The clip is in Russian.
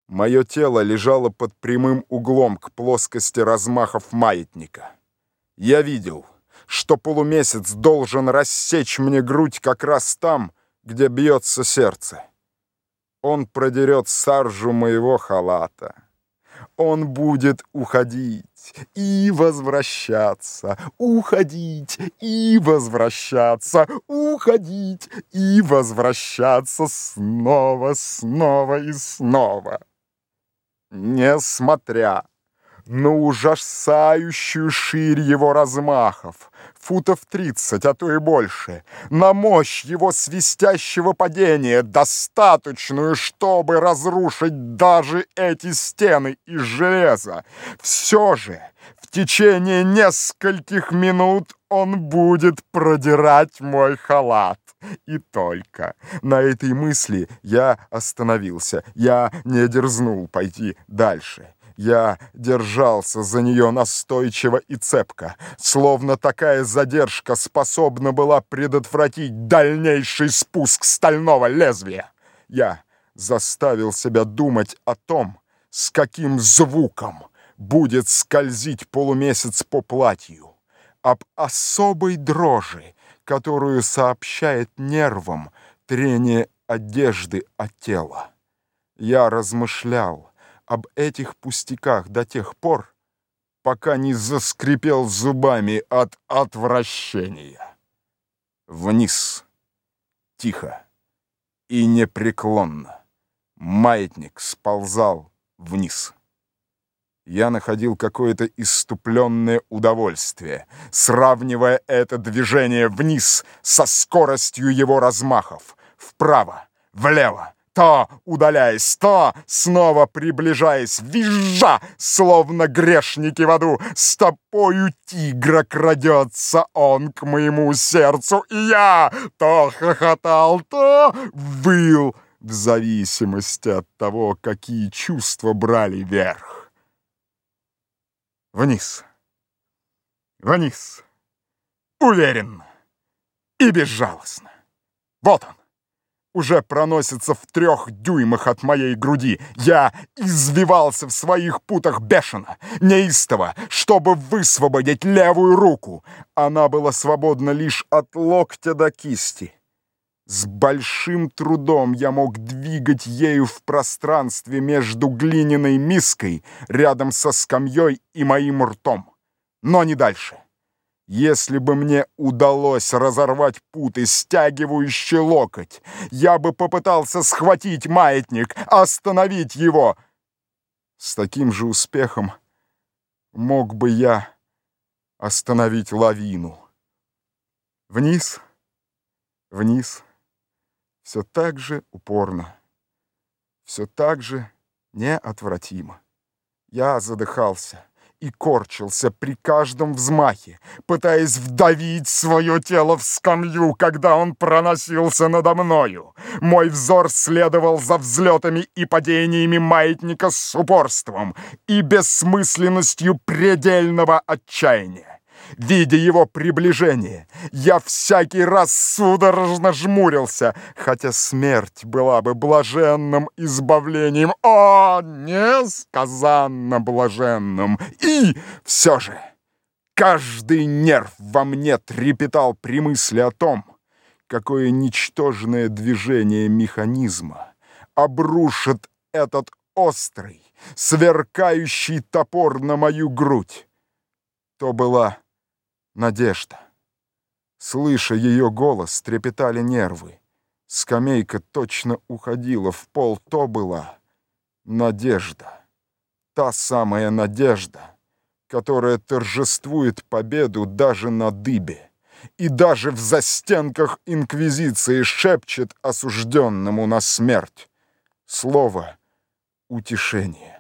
Мое тело лежало под прямым углом к плоскости размахов маятника. Я видел, что полумесяц должен рассечь мне грудь как раз там, где бьется сердце. Он продерет саржу моего халата. Он будет уходить и возвращаться, уходить и возвращаться, уходить и возвращаться снова, снова и снова. Несмотря на ужасающую ширь его размахов, футов 30, а то и больше, на мощь его свистящего падения, достаточную, чтобы разрушить даже эти стены из железа, все же в течение нескольких минут он будет продирать мой халат. И только на этой мысли я остановился, я не дерзнул пойти дальше. Я держался за нее настойчиво и цепко, словно такая задержка способна была предотвратить дальнейший спуск стального лезвия. Я заставил себя думать о том, с каким звуком будет скользить полумесяц по платью, об особой дрожи, которую сообщает нервам трение одежды о тело. Я размышлял об этих пустяках до тех пор, пока не заскрипел зубами от отвращения. Вниз, тихо и непреклонно, маятник сползал вниз. Я находил какое-то исступленное удовольствие, сравнивая это движение вниз со скоростью его размахов, вправо, влево, то удаляясь, то снова приближаясь, визжа, словно грешники в аду. Стопою тигра крадется он к моему сердцу, и я то хохотал, то выл, в зависимости от того, какие чувства брали верх. Вниз, вниз, уверенно и безжалостно. Вот он, уже проносится в 3 дюймах от моей груди. Я извивался в своих путах бешено, неистово, чтобы высвободить левую руку. Она была свободна лишь от локтя до кисти. С большим трудом я мог двигать ею в пространстве между глиняной миской рядом со скамьей и моим ртом. Но не дальше. Если бы мне удалось разорвать путы, стягивающие локоть, я бы попытался схватить маятник, остановить его. С таким же успехом мог бы я остановить лавину. Вниз, вниз. Все так же упорно, все так же неотвратимо. Я задыхался и корчился при каждом взмахе, пытаясь вдавить свое тело в скамью, когда он проносился надо мною. Мой взор следовал за взлетами и падениями маятника с упорством и бессмысленностью предельного отчаяния. Видя его приближение, я всякий раз судорожно жмурился, хотя смерть была бы блаженным избавлением, несказанно блаженным. И все же каждый нерв во мне трепетал при мысли о том, какое ничтожное движение механизма обрушит этот острый, сверкающий топор на мою грудь. То была надежда. Слыша ее голос, трепетали нервы. Скамейка точно уходила в пол. То была надежда. Та самая надежда, которая торжествует победу даже на дыбе и даже в застенках инквизиции шепчет осужденному на смерть слово утешения.